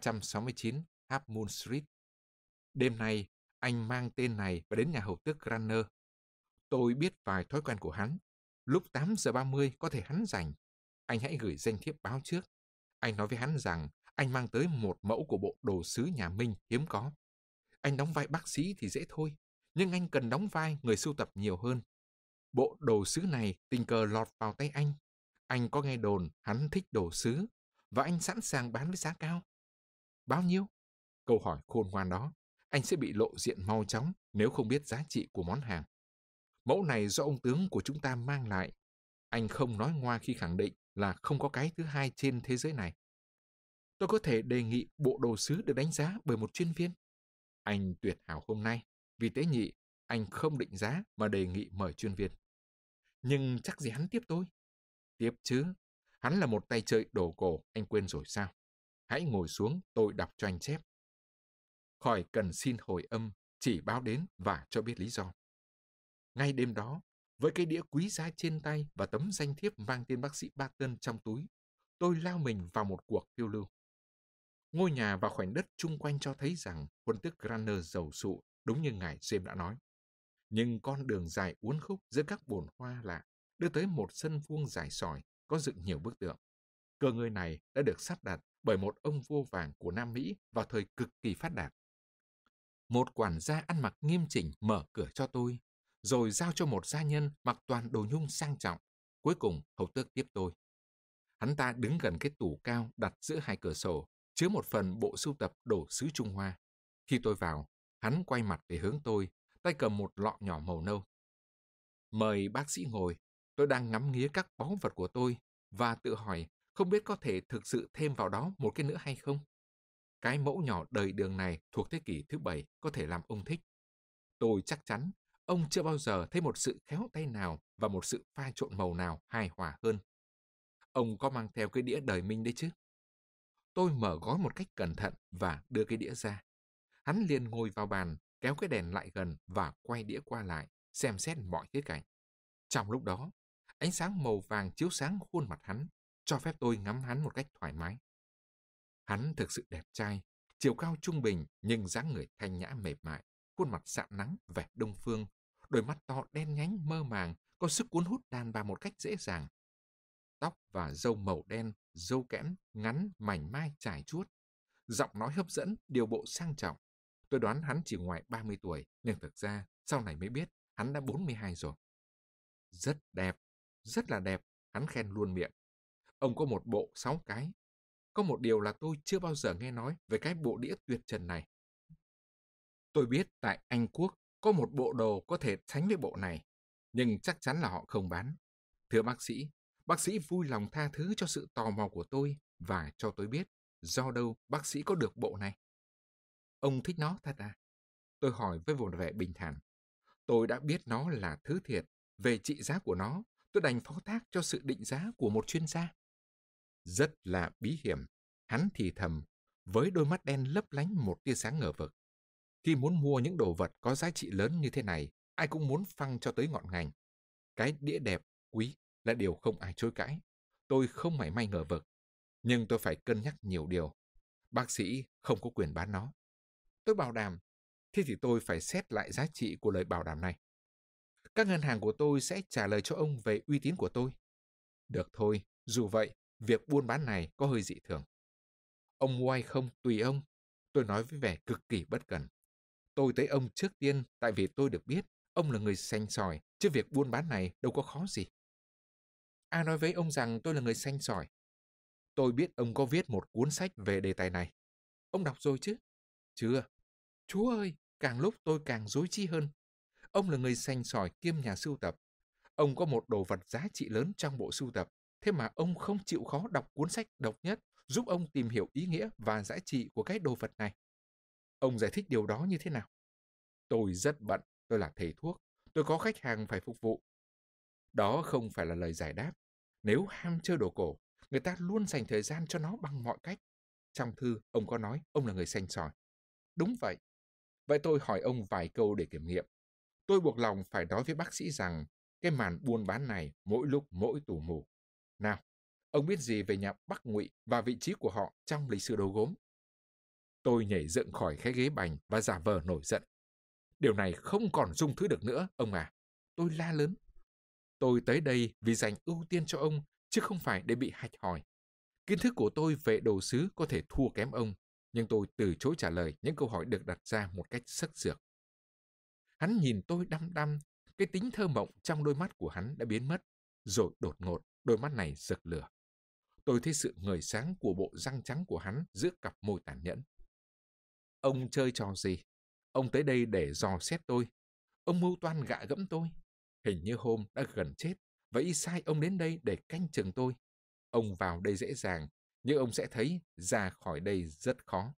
369 Half Moon Street. Đêm nay, anh mang tên này và đến nhà hầu tước Granner. Tôi biết vài thói quen của hắn. Lúc 8:30 có thể hắn rảnh. Anh hãy gửi danh thiếp báo trước. Anh nói với hắn rằng anh mang tới một mẫu của bộ đồ sứ nhà Minh hiếm có. Anh đóng vai bác sĩ thì dễ thôi, nhưng anh cần đóng vai người sưu tập nhiều hơn. Bộ đồ sứ này tình cờ lọt vào tay anh. Anh có nghe đồn hắn thích đồ sứ, và anh sẵn sàng bán với giá cao. Bao nhiêu? Câu hỏi khôn ngoan đó. Anh sẽ bị lộ diện mau chóng nếu không biết giá trị của món hàng. Mẫu này do ông tướng của chúng ta mang lại. Anh không nói ngoa khi khẳng định là không có cái thứ hai trên thế giới này. Tôi có thể đề nghị bộ đồ sứ được đánh giá bởi một chuyên viên. Anh tuyệt hảo hôm nay. Vì tế nhị, anh không định giá mà đề nghị mời chuyên viên. Nhưng chắc gì hắn tiếp tôi? Tiếp chứ. Hắn là một tay chơi đồ cổ, anh quên rồi sao? Hãy ngồi xuống, tôi đọc cho anh chép. Khỏi cần xin hồi âm, chỉ báo đến và cho biết lý do. Ngay đêm đó, với cái đĩa quý giá trên tay và tấm danh thiếp mang tên bác sĩ Barton trong túi, tôi lao mình vào một cuộc phiêu lưu. Ngôi nhà và khoảnh đất chung quanh cho thấy rằng quân tước Granner giàu sụ, đúng như ngài James đã nói. Nhưng con đường dài uốn khúc giữa các bồn hoa lạ đưa tới một sân vuông dài sỏi, có dựng nhiều bức tượng. Cơ ngơi này đã được sắp đặt bởi một ông vua vàng của Nam Mỹ vào thời cực kỳ phát đạt. Một quản gia ăn mặc nghiêm chỉnh mở cửa cho tôi, rồi giao cho một gia nhân mặc toàn đồ nhung sang trọng. Cuối cùng, hầu tước tiếp tôi. Hắn ta đứng gần cái tủ cao đặt giữa hai cửa sổ, chứa một phần bộ sưu tập đồ sứ Trung Hoa. Khi tôi vào, hắn quay mặt về hướng tôi, tay cầm một lọ nhỏ màu nâu. Mời bác sĩ ngồi. Tôi đang ngắm nghía các báu vật của tôi và tự hỏi không biết có thể thực sự thêm vào đó một cái nữa hay không. Cái mẫu nhỏ đời đường này thuộc thế kỷ thứ 7 có thể làm ông thích. Tôi chắc chắn ông chưa bao giờ thấy một sự khéo tay nào và một sự pha trộn màu nào hài hòa hơn. Ông có mang theo cái đĩa đời Minh đấy chứ? Tôi mở gói một cách cẩn thận và đưa cái đĩa ra. Hắn liền ngồi vào bàn, kéo cái đèn lại gần và quay đĩa qua lại, xem xét mọi khía cạnh. Trong lúc đó, ánh sáng màu vàng chiếu sáng khuôn mặt hắn, cho phép tôi ngắm hắn một cách thoải mái. Hắn thực sự đẹp trai, chiều cao trung bình nhưng dáng người thanh nhã mềm mại, khuôn mặt sạm nắng vẻ đông phương, đôi mắt to đen nhánh mơ màng, có sức cuốn hút đàn bà một cách dễ dàng. Tóc và râu màu đen, râu kẽm, ngắn, mảnh mai trải chuốt. Giọng nói hấp dẫn, điều bộ sang trọng. Tôi đoán hắn chỉ ngoài 30 tuổi, nhưng thực ra sau này mới biết hắn đã 42 rồi. Rất đẹp, rất là đẹp, hắn khen luôn miệng. Ông có một bộ 6 cái. Có một điều là tôi chưa bao giờ nghe nói về cái bộ đĩa tuyệt trần này. Tôi biết tại Anh Quốc có một bộ đồ có thể sánh với bộ này, nhưng chắc chắn là họ không bán. Thưa bác sĩ vui lòng tha thứ cho sự tò mò của tôi và cho tôi biết do đâu bác sĩ có được bộ này. Ông thích nó thật à? Tôi hỏi với một vẻ bình thản. Tôi đã biết nó là thứ thiệt. Về trị giá của nó, tôi đành phó thác cho sự định giá của một chuyên gia. Rất là bí hiểm, hắn thì thầm, với đôi mắt đen lấp lánh một tia sáng ngờ vực. Khi muốn mua những đồ vật có giá trị lớn như thế này, ai cũng muốn phăng cho tới ngọn ngành. Cái đĩa đẹp, quý là điều không ai chối cãi. Tôi không mảy may ngờ vực, nhưng tôi phải cân nhắc nhiều điều. Bác sĩ không có quyền bán nó. Tôi bảo đảm, thế thì tôi phải xét lại giá trị của lời bảo đảm này. Các ngân hàng của tôi sẽ trả lời cho ông về uy tín của tôi. Được thôi, dù vậy, việc buôn bán này có hơi dị thường. Ông mua hay không, tùy ông. Tôi nói với vẻ cực kỳ bất cần. Tôi tới ông trước tiên tại vì tôi được biết ông là người sành sỏi, chứ việc buôn bán này đâu có khó gì. Ai nói với ông rằng tôi là người sanh sỏi? Tôi biết ông có viết một cuốn sách về đề tài này. Ông đọc rồi chứ? Chưa. Chúa ơi, càng lúc tôi càng rối trí hơn. Ông là người sành sỏi kiêm nhà sưu tập. Ông có một đồ vật giá trị lớn trong bộ sưu tập. Thế mà ông không chịu khó đọc cuốn sách độc nhất giúp ông tìm hiểu ý nghĩa và giá trị của cái đồ vật này. Ông giải thích điều đó như thế nào? Tôi rất bận, tôi là thầy thuốc, tôi có khách hàng phải phục vụ. Đó không phải là lời giải đáp. Nếu ham chơi đồ cổ, người ta luôn dành thời gian cho nó bằng mọi cách. Trong thư, ông có nói ông là người sành sỏi. Đúng vậy. Vậy tôi hỏi ông vài câu để kiểm nghiệm. Tôi buộc lòng phải nói với bác sĩ rằng cái màn buôn bán này mỗi lúc mỗi tù mù. Nào, ông biết gì về nhà Bắc Ngụy và vị trí của họ trong lịch sử đồ gốm? Tôi nhảy dựng khỏi cái ghế bành và giả vờ nổi giận. Điều này không còn dung thứ được nữa, ông à. Tôi la lớn. Tôi tới đây vì dành ưu tiên cho ông, chứ không phải để bị hạch hỏi. Kiến thức của tôi về đồ sứ có thể thua kém ông, nhưng tôi từ chối trả lời những câu hỏi được đặt ra một cách sắc sược. Hắn nhìn tôi đăm đăm, cái tính thơ mộng trong đôi mắt của hắn đã biến mất, rồi đột ngột đôi mắt này rực lửa. Tôi thấy sự ngời sáng của bộ răng trắng của hắn giữa cặp môi tàn nhẫn. Ông chơi trò gì? Ông tới đây để dò xét tôi. Ông mưu toan gạ gẫm tôi. Hình như hôm đã gần chết, vậy sai ông đến đây để canh chừng tôi. Ông vào đây dễ dàng, nhưng ông sẽ thấy ra khỏi đây rất khó.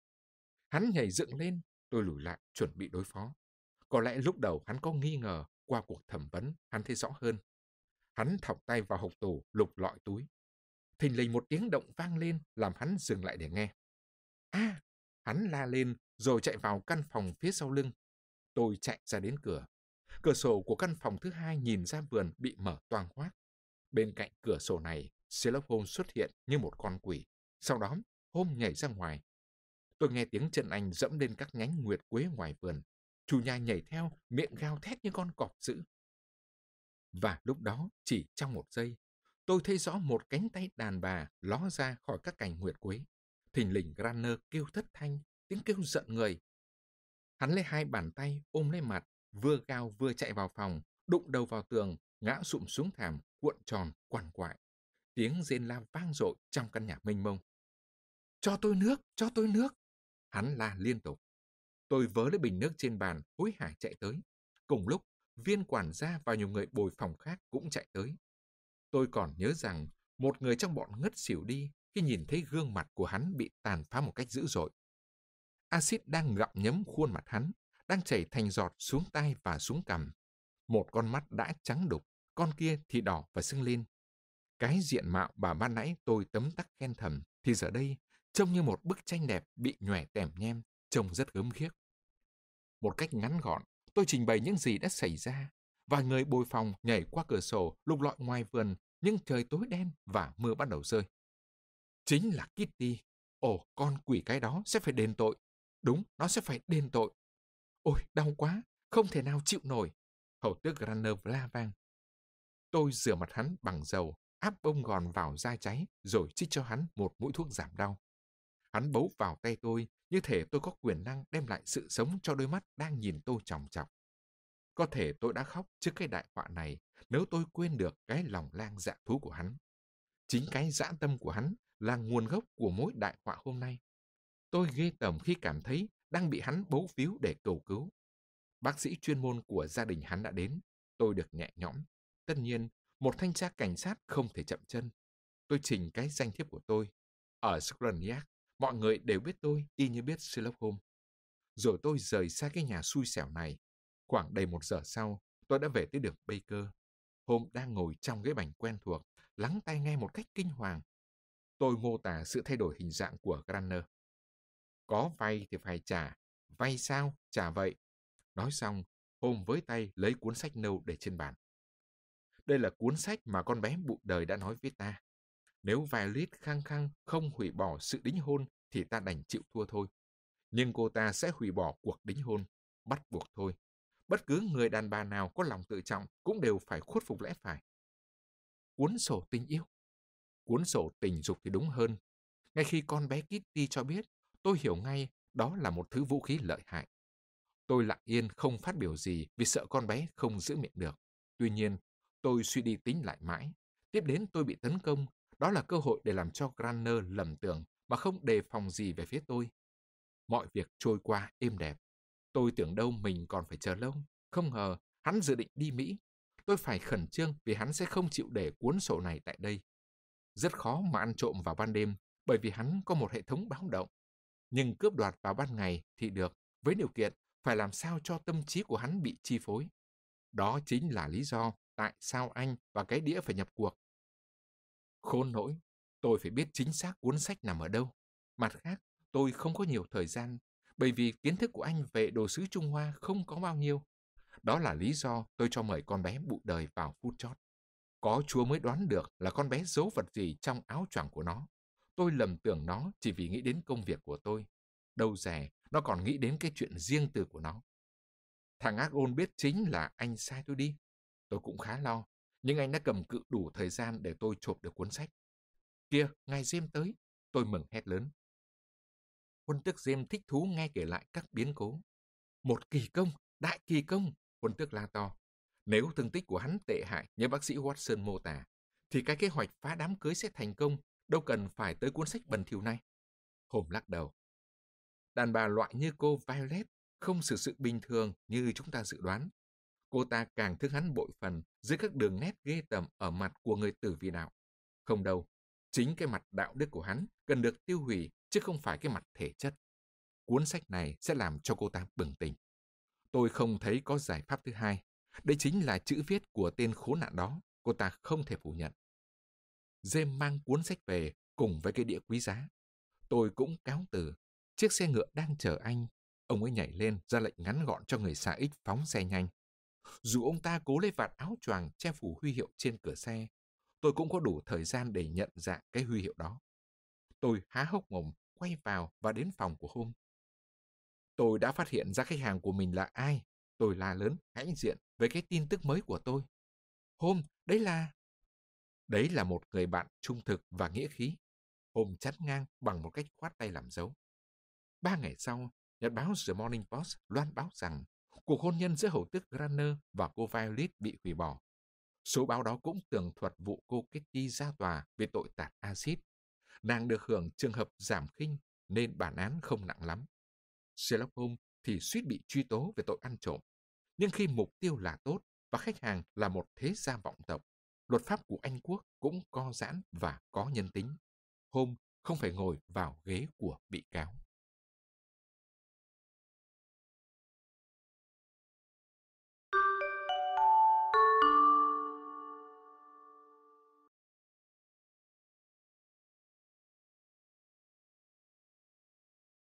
Hắn nhảy dựng lên, tôi lùi lại, chuẩn bị đối phó. Có lẽ lúc đầu hắn có nghi ngờ, qua cuộc thẩm vấn, hắn thấy rõ hơn. Hắn thọc tay vào hộc tủ, lục lọi túi. Thình lình một tiếng động vang lên, làm hắn dừng lại để nghe. À! Hắn la lên, rồi chạy vào căn phòng phía sau lưng. Tôi chạy ra đến cửa. Cửa sổ của căn phòng thứ hai nhìn ra vườn bị mở toang hoác. Bên cạnh cửa sổ này, Sherlock Holmes xuất hiện như một con quỷ. Sau đó, Holmes nhảy ra ngoài. Tôi nghe tiếng chân anh dẫm lên các nhánh nguyệt quế ngoài vườn. Chủ nhà nhảy theo, miệng gào thét như con cọp dữ. Và lúc đó, chỉ trong một giây, tôi thấy rõ một cánh tay đàn bà ló ra khỏi các cành nguyệt quế. Thình lình Granner kêu thất thanh, tiếng kêu giận người. Hắn lấy hai bàn tay ôm lấy mặt, vừa gào vừa chạy vào phòng, đụng đầu vào tường, ngã sụp xuống thảm, cuộn tròn, quằn quại. Tiếng rên la vang dội trong căn nhà mênh mông. Cho tôi nước, cho tôi nước! Hắn la liên tục. Tôi vớ lấy bình nước trên bàn, hối hả chạy tới. Cùng lúc, viên quản gia và nhiều người bồi phòng khác cũng chạy tới. Tôi còn nhớ rằng một người trong bọn ngất xỉu đi khi nhìn thấy gương mặt của hắn bị tàn phá một cách dữ dội. Axit đang gặm nhấm khuôn mặt hắn, đang chảy thành giọt xuống tai và xuống cằm. Một con mắt đã trắng đục, con kia thì đỏ và sưng lên. Cái diện mạo bà ban nãy tôi tấm tắc khen thầm, thì giờ đây trông như một bức tranh đẹp bị nhòe tẻm nhem, trông rất gớm ghiếc. Một cách ngắn gọn, tôi trình bày những gì đã xảy ra. Vài người bồi phòng nhảy qua cửa sổ, lục lọi ngoài vườn, nhưng trời tối đen và mưa bắt đầu rơi. Chính là Kitty. Ồ, con quỷ cái đó sẽ phải đền tội. Đúng, nó sẽ phải đền tội. Ôi, đau quá, không thể nào chịu nổi. Hầu tước Granner la vang. Tôi rửa mặt hắn bằng dầu, áp bông gòn vào da cháy, rồi chích cho hắn một mũi thuốc giảm đau. Hắn bấu vào tay tôi, như thể tôi có quyền năng đem lại sự sống cho đôi mắt đang nhìn tôi chòng chọc. Có thể tôi đã khóc trước cái đại họa này nếu tôi quên được cái lòng lang dạ thú của hắn. Chính cái dã tâm của hắn là nguồn gốc của mối đại họa hôm nay. Tôi ghê tởm khi cảm thấy đang bị hắn bấu víu để cầu cứu. Bác sĩ chuyên môn của gia đình hắn đã đến. Tôi được nhẹ nhõm. Tất nhiên, một thanh tra cảnh sát không thể chậm chân. Tôi trình cái danh thiếp của tôi. Ở Scotland Yard, mọi người đều biết tôi y như biết Sherlock Holmes. Rồi tôi rời xa cái nhà xui xẻo này. Khoảng đầy 1 giờ sau, tôi đã về tới đường Baker. Holmes đang ngồi trong ghế bành quen thuộc, lắng tai nghe một cách kinh hoàng. Tôi mô tả sự thay đổi hình dạng của Granner. Có vay thì phải trả. Vay sao? Trả vậy. Nói xong, Holmes với tay lấy cuốn sách nâu để trên bàn. Đây là cuốn sách mà con bé bụi đời đã nói với ta. Nếu Violet khăng khăng không hủy bỏ sự đính hôn thì ta đành chịu thua thôi. Nhưng cô ta sẽ hủy bỏ cuộc đính hôn. Bắt buộc thôi. Bất cứ người đàn bà nào có lòng tự trọng cũng đều phải khuất phục lẽ phải. Cuốn sổ tình yêu. Cuốn sổ tình dục thì đúng hơn. Ngay khi con bé Kitty cho biết, tôi hiểu ngay đó là một thứ vũ khí lợi hại. Tôi lặng yên không phát biểu gì vì sợ con bé không giữ miệng được. Tuy nhiên, tôi suy đi tính lại mãi. Tiếp đến tôi bị tấn công. Đó là cơ hội để làm cho Granner lầm tưởng mà không đề phòng gì về phía tôi. Mọi việc trôi qua êm đẹp. Tôi tưởng đâu mình còn phải chờ lâu. Không ngờ hắn dự định đi Mỹ. Tôi phải khẩn trương vì hắn sẽ không chịu để cuốn sổ này tại đây. Rất khó mà ăn trộm vào ban đêm bởi vì hắn có một hệ thống báo động. Nhưng cướp đoạt vào ban ngày thì được, với điều kiện phải làm sao cho tâm trí của hắn bị chi phối. Đó chính là lý do tại sao anh và cái đĩa phải nhập cuộc. Khốn nỗi, tôi phải biết chính xác cuốn sách nằm ở đâu. Mặt khác, tôi không có nhiều thời gian, bởi vì kiến thức của anh về đồ sứ Trung Hoa không có bao nhiêu. Đó là lý do tôi cho mời con bé bụi đời vào phút chót. Có Chúa mới đoán được là con bé giấu vật gì trong áo choàng của nó. Tôi lầm tưởng nó chỉ vì nghĩ đến công việc của tôi. Đâu dè, nó còn nghĩ đến cái chuyện riêng tư của nó. Thằng ác ôn biết chính là anh sai tôi đi. Tôi cũng khá lo, nhưng anh đã cầm cự đủ thời gian để tôi chộp được cuốn sách. Kìa, ngài James tới. Tôi mừng hét lớn. Quân tước James thích thú nghe kể lại các biến cố. Một kỳ công, đại kỳ công, quân tước la to. Nếu thương tích của hắn tệ hại như bác sĩ Watson mô tả, thì cái kế hoạch phá đám cưới sẽ thành công, đâu cần phải tới cuốn sách bẩn thỉu này. Holmes lắc đầu. Đàn bà loại như cô Violet không xử sự bình thường như chúng ta dự đoán. Cô ta càng thương hắn bội phần dưới các đường nét ghê tởm ở mặt của người tử vi đạo. Không đâu, chính cái mặt đạo đức của hắn cần được tiêu hủy chứ không phải cái mặt thể chất. Cuốn sách này sẽ làm cho cô ta bừng tỉnh. Tôi không thấy có giải pháp thứ hai. Đây chính là chữ viết của tên khốn nạn đó, cô ta không thể phủ nhận. James mang cuốn sách về cùng với cái đĩa quý giá. Tôi cũng cáo từ. Chiếc xe ngựa đang chờ anh. Ông ấy nhảy lên ra lệnh ngắn gọn cho người xa X phóng xe nhanh. Dù ông ta cố lấy vạt áo choàng che phủ huy hiệu trên cửa xe, tôi cũng có đủ thời gian để nhận dạng cái huy hiệu đó. Tôi há hốc mồm, quay vào và đến phòng của Holmes. Tôi đã phát hiện ra khách hàng của mình là ai. Tôi la lớn, hãnh diện với cái tin tức mới của tôi. Holmes, Đấy là một người bạn trung thực và nghĩa khí. Holmes chắn ngang bằng một cách khoát tay làm dấu. 3 ngày sau, nhật báo The Morning Post loan báo rằng cuộc hôn nhân giữa hầu tước Granner và cô Violet bị hủy bỏ. Số báo đó cũng tường thuật vụ cô Kitty ra tòa về tội tạt axit. Nàng được hưởng trường hợp giảm khinh nên bản án không nặng lắm. Sherlock Holmes thì suýt bị truy tố về tội ăn trộm. Nhưng khi mục tiêu là tốt và khách hàng là một thế gia vọng tộc, luật pháp của Anh Quốc cũng co giãn và có nhân tính. Holmes không phải ngồi vào ghế của bị cáo.